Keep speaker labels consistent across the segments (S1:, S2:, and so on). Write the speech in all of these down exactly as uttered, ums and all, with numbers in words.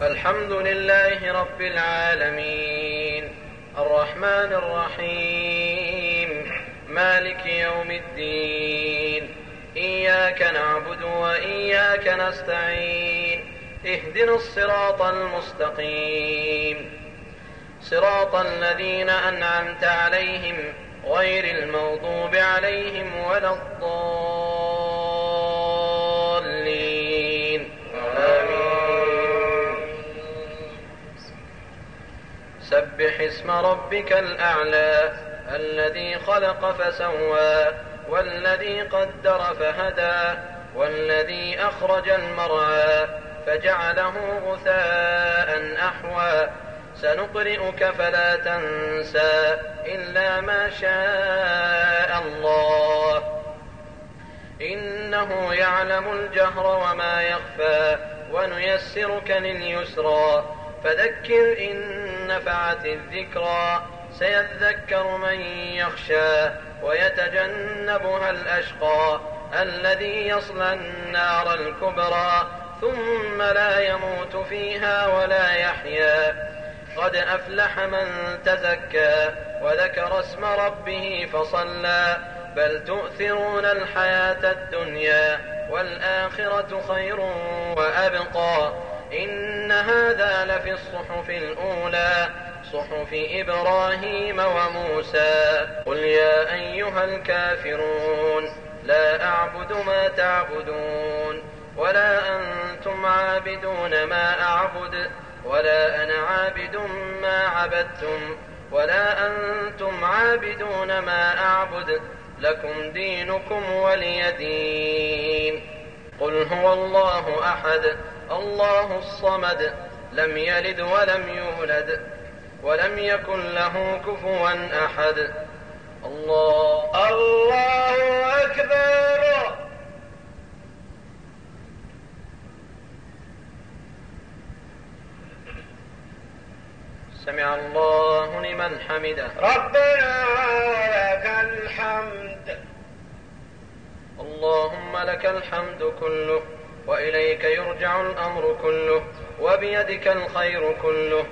S1: الحمد لله رب العالمين الرحمن الرحيم مالك يوم الدين إياك نعبد وإياك نستعين اهدنا الصراط المستقيم صراط الذين أنعمت عليهم غير المغضوب عليهم ولا الضالين آمين. سبح اسم ربك الأعلى الذي خلق فسوى والذي قدر فهدى والذي أخرج المرعى فجعله غثاء أحوى سنقرئك فلا تنسى إلا ما شاء الله إنه يعلم الجهر وما يخفى ونيسرك لليسرى فذكر إن نفعت الذكرى سيذكر من يخشى ويتجنبها الأشقى الذي يصلى النار الكبرى ثم لا يموت فيها ولا يحيا قد أفلح من تزكى وذكر اسم ربه فصلى بل تؤثرون الحياة الدنيا والآخرة خير وأبقى إن هذا لفي الصحف الأولى صحف إبراهيم وموسى قل يا أيها الكافرون لا أعبد ما تعبدون ولا أنتم عابدون ما أعبد ولا أنا عابد ما عبدتم ولا أنتم عابدون ما أعبد لكم دينكم ولي دين. قل هو الله أحد الله الصمد لم يلد ولم يولد ولم يكن له كفوا أحد. الله
S2: الله أكبر.
S1: سمع الله لمن حمده
S2: ربنا ولك الحمد.
S1: اللهم لك الحمد كله وإليك يرجع الأمر كله وبيدك الخير كله.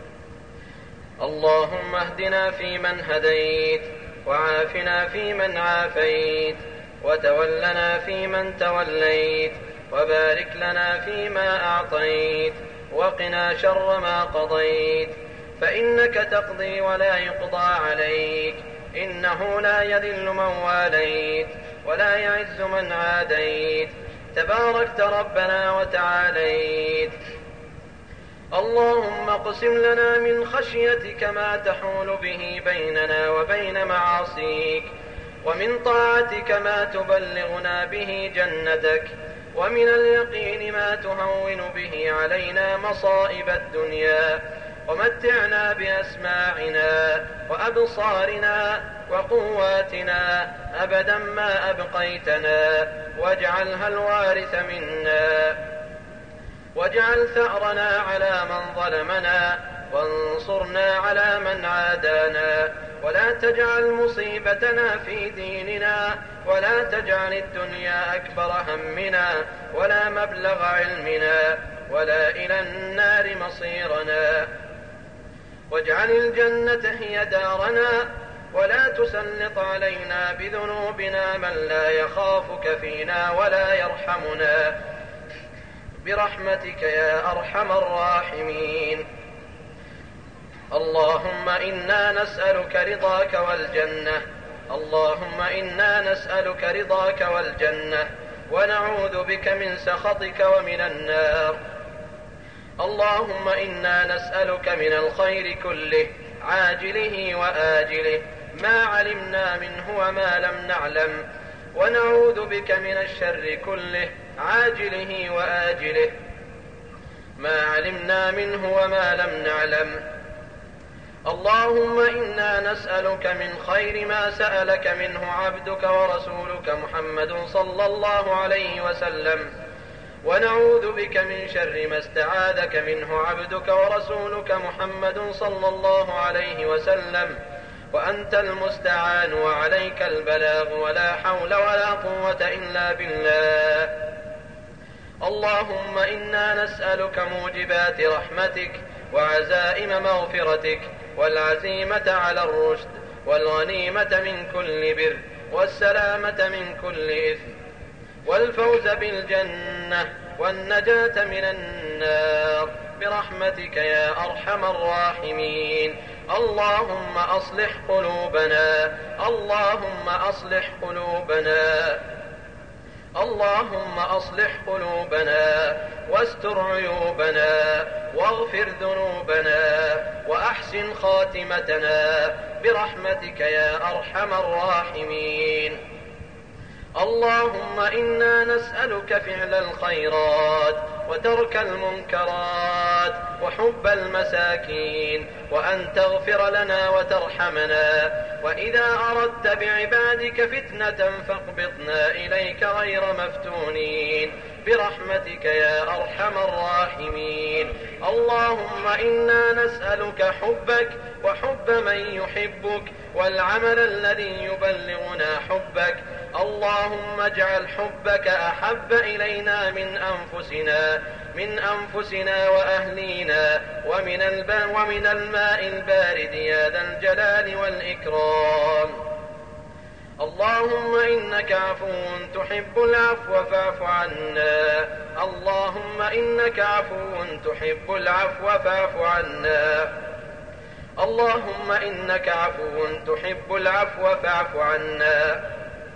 S1: اللهم اهدنا فيمن هديت وعافنا فيمن عافيت وتولنا فيمن توليت وبارك لنا فيما أعطيت وقنا شر ما قضيت فإنك تقضي ولا يقضى عليك إنه لا يذل من واليت ولا يعز من عاديت تباركت ربنا وتعاليت. اللهم اقسم لنا من خشيتك ما تحول به بيننا وبين معاصيك ومن طاعتك ما تبلغنا به جنتك ومن اليقين ما تهون به علينا مصائب الدنيا ومتعنا بأسماعنا وأبصارنا وقواتنا أبدا ما أبقيتنا واجعلها الوارث منا واجعل ثأرنا على من ظلمنا وانصرنا على من عادانا ولا تجعل مصيبتنا في ديننا ولا تجعل الدنيا أكبر همنا ولا مبلغ علمنا ولا إلى النار مصيرنا واجعل الجنة هي دارنا ولا تسلط علينا بذنوبنا من لا يخافك فينا ولا يرحمنا برحمتك يا أرحم الراحمين. اللهم إنا نسألك رضاك والجنة اللهم إنا نسألك رضاك والجنة ونعوذ بك من سخطك ومن النار. اللهم إنا نسألك من الخير كله عاجله وآجله ما علمنا منه وما لم نعلم ونعوذ بك من الشر كله عاجله وآجله ما علمنا منه وما لم نعلم. اللهم إنا نسألك من خير ما سألك منه عبدك ورسولك محمد صلى الله عليه وسلم ونعوذ بك من شر ما استعاذك منه عبدك ورسولك محمد صلى الله عليه وسلم وأنت المستعان وعليك البلاغ ولا حول ولا قوة إلا بالله. اللهم إنا نسألك موجبات رحمتك وعزائم مغفرتك والعزيمة على الرشد والغنيمة من كل بر والسلامة من كل إثم والفوز بالجنة والنجاة من النار برحمتك يا أرحم الراحمين. اللهم أصلح قلوبنا اللهم أصلح قلوبنا اللهم أصلح قلوبنا واستر عيوبنا واغفر ذنوبنا وأحسن خاتمتنا برحمتك يا أرحم الراحمين. اللهم إنا نسألك فعل الخيرات وترك المنكرات وحب المساكين وأن تغفر لنا وترحمنا، وإذا أردت بعبادك فتنة فاقبضنا إليك غير مفتونين برحمتك يا أرحم الراحمين. اللهم إنا نسألك حبك وحب من يحبك والعمل الذي يبلغنا حبك. اللهم اجعل حبك أحب إلينا من أنفسنا من أنفسنا وأهلينا ومن, ومن الماء البارد يا ذا الجلال والإكرام. اللهم إنك عفو تحب العفو فاعف عنا اللهم إنك عفو تحب العفو فاعف عنا اللهم إنك عفو تحب العفو فاعف عنا.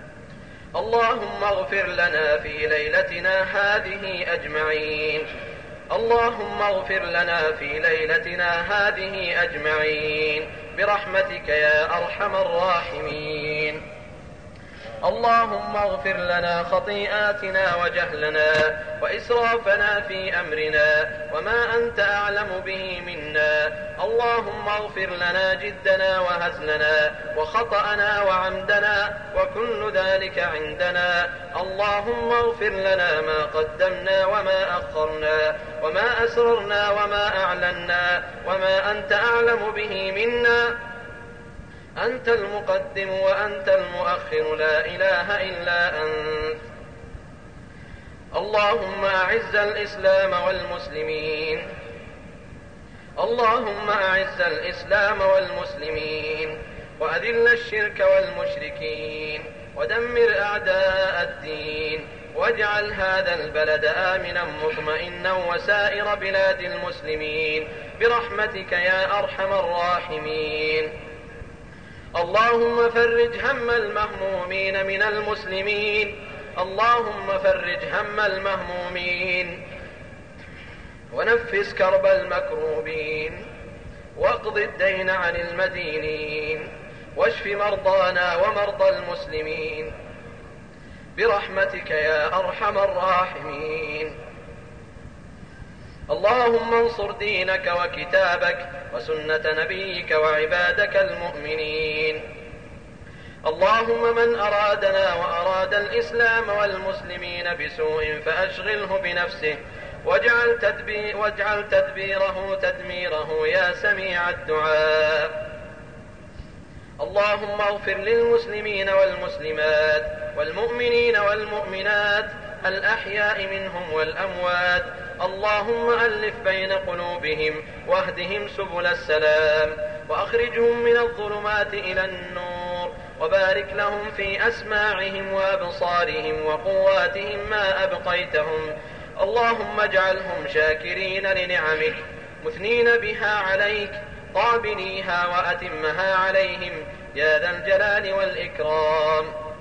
S1: اللهم اغفر لنا في ليلتنا هذه أجمعين اللهم اغفر لنا في ليلتنا هذه أجمعين برحمتك يا أرحم الراحمين. اللهم اغفر لنا خطيئاتنا وجهلنا وإسرافنا في أمرنا وما أنت أعلم به منا. اللهم اغفر لنا جدنا وهزلنا وخطأنا وعمدنا وكل ذلك عندنا. اللهم اغفر لنا ما قدمنا وما أخرنا وما أسررنا وما أعلنا وما أنت أعلم به منا. أنت المقدم وأنت المؤخر لا إله إلا أنت. اللهم أعز الإسلام والمسلمين اللهم أعز الإسلام والمسلمين وأذل الشرك والمشركين ودمر أعداء الدين واجعل هذا البلد آمنا مطمئنا وسائر بلاد المسلمين برحمتك يا أرحم الراحمين. اللهم فرج هم المهمومين من المسلمين اللهم فرج هم المهمومين ونفس كرب المكروبين واقض الدين عن المدينين واشف مرضانا ومرضى المسلمين برحمتك يا أرحم الراحمين. اللهم انصر دينك وكتابك وسنة نبيك وعبادك المؤمنين. اللهم من أرادنا وأراد الإسلام والمسلمين بسوء فأشغله بنفسه واجعل, تدبير واجعل تدبيره تدميره يا سميع الدعاء. اللهم اغفر للمسلمين والمسلمات والمؤمنين والمؤمنات الأحياء منهم والأموات. اللهم ألف بين قلوبهم واهدهم سبل السلام وأخرجهم من الظلمات إلى النور وبارك لهم في أسماعهم وأبصارهم وقواتهم ما أبقيتهم. اللهم اجعلهم شاكرين لنعمك مثنين بها عليك قابليها وأتمها عليهم يا ذا الجلال والإكرام.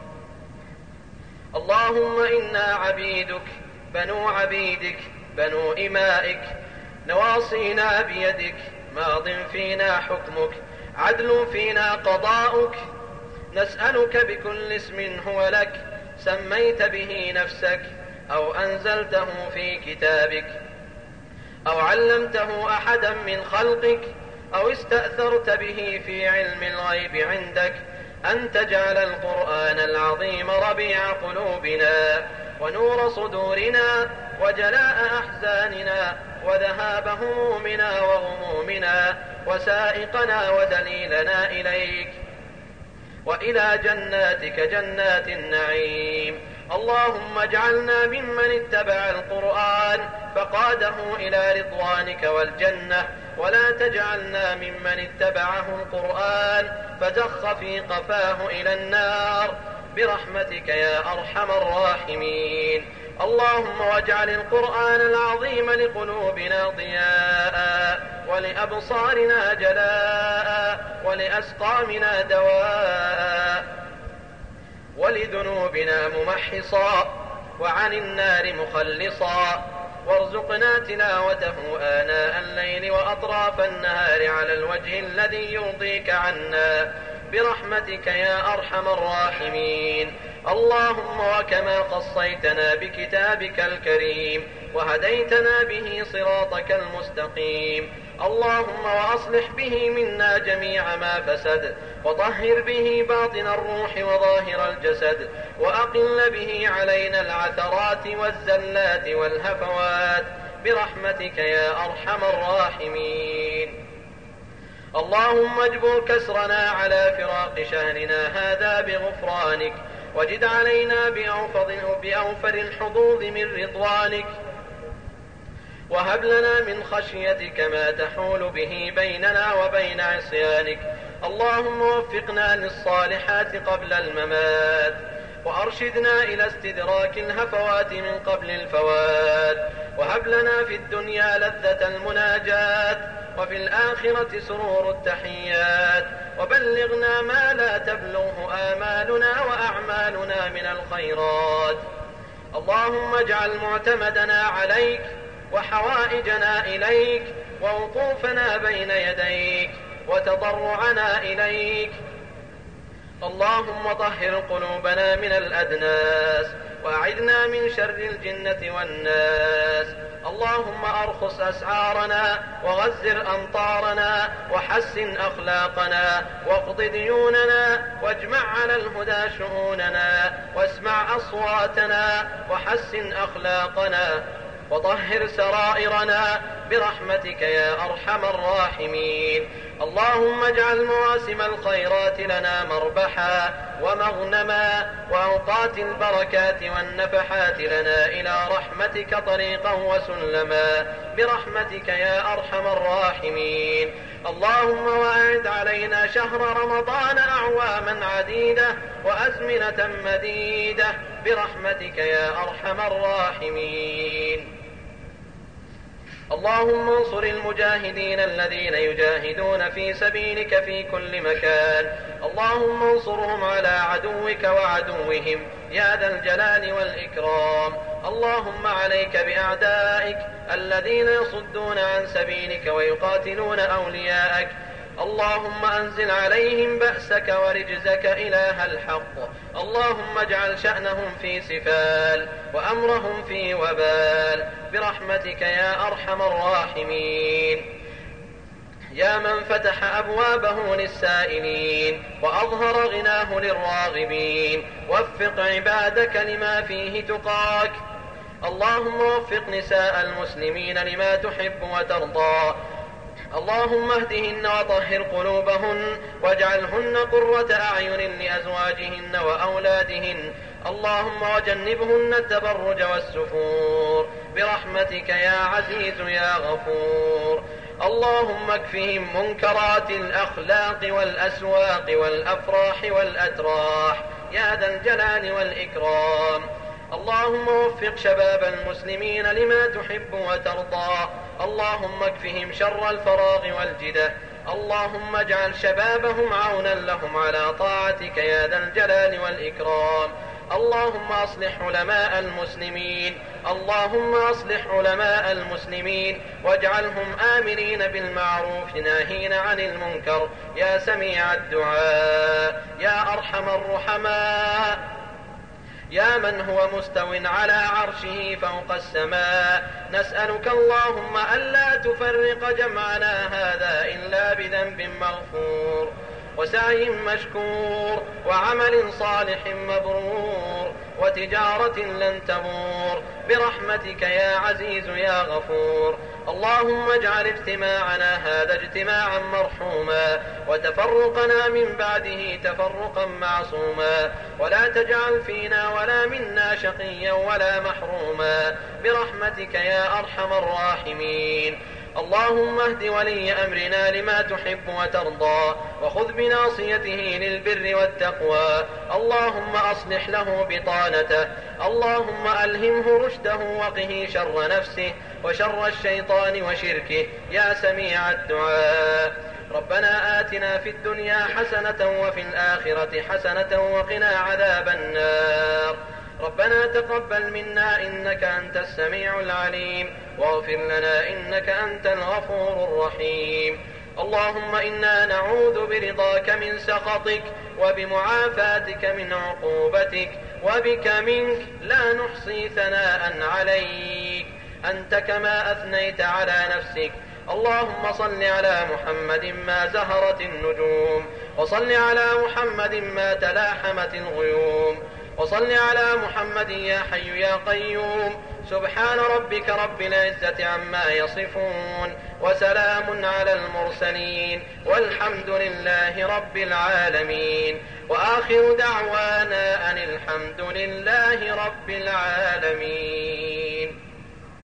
S1: اللهم إنا عبيدك بنو عبيدك بنو إمائك نواصينا بيدك ماض فينا حكمك عدل فينا قضاؤك. نسألك بكل اسم هو لك سميت به نفسك أو أنزلته في كتابك أو علمته أحدا من خلقك أو استأثرت به في علم الغيب عندك أن تجعل القرآن العظيم ربيع قلوبنا ونور صدورنا وجلاء أحزاننا وذهاب همومنا وغمومنا وسائقنا ودليلنا إليك وإلى جناتك جنات النعيم اللهم اجعلنا ممن اتبع القرآن فقاده إلى رضوانك والجنة، ولا تجعلنا ممن اتبعه القرآن فزخ في قفاه إلى النار برحمتك يا أرحم الراحمين. اللهم واجعل القرآن العظيم لقلوبنا ضياء، ولأبصارنا جلاء، ولأسقامنا دواء، ولذنوبنا ممحصا، وعن النار مخلصا، وارزقنا تلاوته آناء الليل وأطراف النهار على الوجه الذي يرضيك عنا برحمتك يا أرحم الراحمين. اللهم وكما قصيتنا بكتابك الكريم وهديتنا به صراطك المستقيم، اللهم وأصلح به منا جميع ما فسد، وطهر به باطن الروح وظاهر الجسد، وأقل به علينا العثرات والزلات والهفوات برحمتك يا أرحم الراحمين. اللهم اجبر كسرنا على فراق شهرنا هذا بغفرانك، وجد علينا بأوفر الحظوظ من رضوانك، وهب لنا من خشيتك ما تحول به بيننا وبين عصيانك. اللهم وفقنا للصالحات قبل الممات، وأرشدنا إلى استدراك الهفوات من قبل الفوات، وهب لنا في الدنيا لذة المناجات، وفي الآخرة سرور التحيات، وبلغنا ما لا تبلغه آمالنا وأعمالنا من الخيرات. اللهم اجعل معتمدنا عليك، وحوائجنا إليك، ووقوفنا بين يديك، وتضرعنا إليك. اللهم طهر قلوبنا من الأدناس، وأعذنا من شر الجنة والناس. اللهم أرخص أسعارنا، وغزر أمطارنا، وحسن أخلاقنا، واقض ديوننا، واجمع على الهدى شؤوننا، واسمع أصواتنا، وحسن أخلاقنا، وطهر سرائرنا برحمتك يا أرحم الراحمين. اللهم اجعل مواسم الخيرات لنا مربحا ومغنما، وأوقات البركات والنفحات لنا إلى رحمتك طريقا وسلما برحمتك يا أرحم الراحمين. اللهم وأعد علينا شهر رمضان أعواما عديدة وأزمنة مديدة برحمتك يا أرحم الراحمين. اللهم انصر المجاهدين الذين يجاهدون في سبيلك في كل مكان، اللهم انصرهم على عدوك وعدوهم يا ذا الجلال والإكرام. اللهم عليك بأعدائك الذين يصدون عن سبيلك ويقاتلون أولياءك. اللهم أنزل عليهم بأسك ورجزك إله الحق. اللهم اجعل شأنهم في سفال وأمرهم في وبال برحمتك يا أرحم الراحمين. يا من فتح أبوابه للسائلين وأظهر غناه للراغبين، وفق عبادك لما فيه تقاك. اللهم وفق نساء المسلمين لما تحب وترضى. اللهم اهدهن وطهر قلوبهن، واجعلهن قرة أعين لأزواجهن وأولادهن. اللهم وجنبهن التبرج والسفور برحمتك يا عزيز يا غفور. اللهم اكفهم منكرات الأخلاق والأسواق والأفراح والأتراح يا ذا الجلال والإكرام. اللهم وفق شباب المسلمين لما تحب وترضى. اللهم اكفهم شر الفراغ والجدة. اللهم اجعل شبابهم عونا لهم على طاعتك يا ذا الجلال والإكرام. اللهم أصلح علماء المسلمين، اللهم أصلح علماء المسلمين واجعلهم آمرين بالمعروف ناهين عن المنكر يا سميع الدعاء يا أرحم الرحماء. يا من هو مستو على عرشه فوق السماء، نسألك اللهم ألا تفرق جمعنا هذا إلا بذنب مغفور. وسعي مشكور وعمل صالح مبرور وتجارة لن تبور برحمتك يا عزيز يا غفور. اللهم اجعل اجتماعنا هذا اجتماعا مرحوما وتفرقنا من بعده تفرقا معصوما، ولا تجعل فينا ولا منا شقيا ولا محروما برحمتك يا أرحم الراحمين. اللهم اهد ولي أمرنا لما تحب وترضى وخذ بناصيته للبر والتقوى. اللهم أصلح له بطانته، اللهم ألهمه رشده وقه شر نفسه وشر الشيطان وشركه يا سميع الدعاء. ربنا آتنا في الدنيا حسنة وفي الآخرة حسنة وقنا عذاب النار. ربنا تقبل منا إنك أنت السميع العليم واغفر لنا إنك أنت الغفور الرحيم. اللهم إنا نعوذ برضاك من سخطك وبمعافاتك من عقوبتك وبك منك لا نحصي ثناء عليك أنت كما أثنيت على نفسك. اللهم صل على محمد ما زهرت النجوم، وصل على محمد ما تلاحمت الغيوم، وصل على محمد يا حي يا قيوم. سبحان ربك رب العزة عما يصفون وسلام على المرسلين والحمد لله رب العالمين. وآخر دعوانا أن الحمد لله رب العالمين.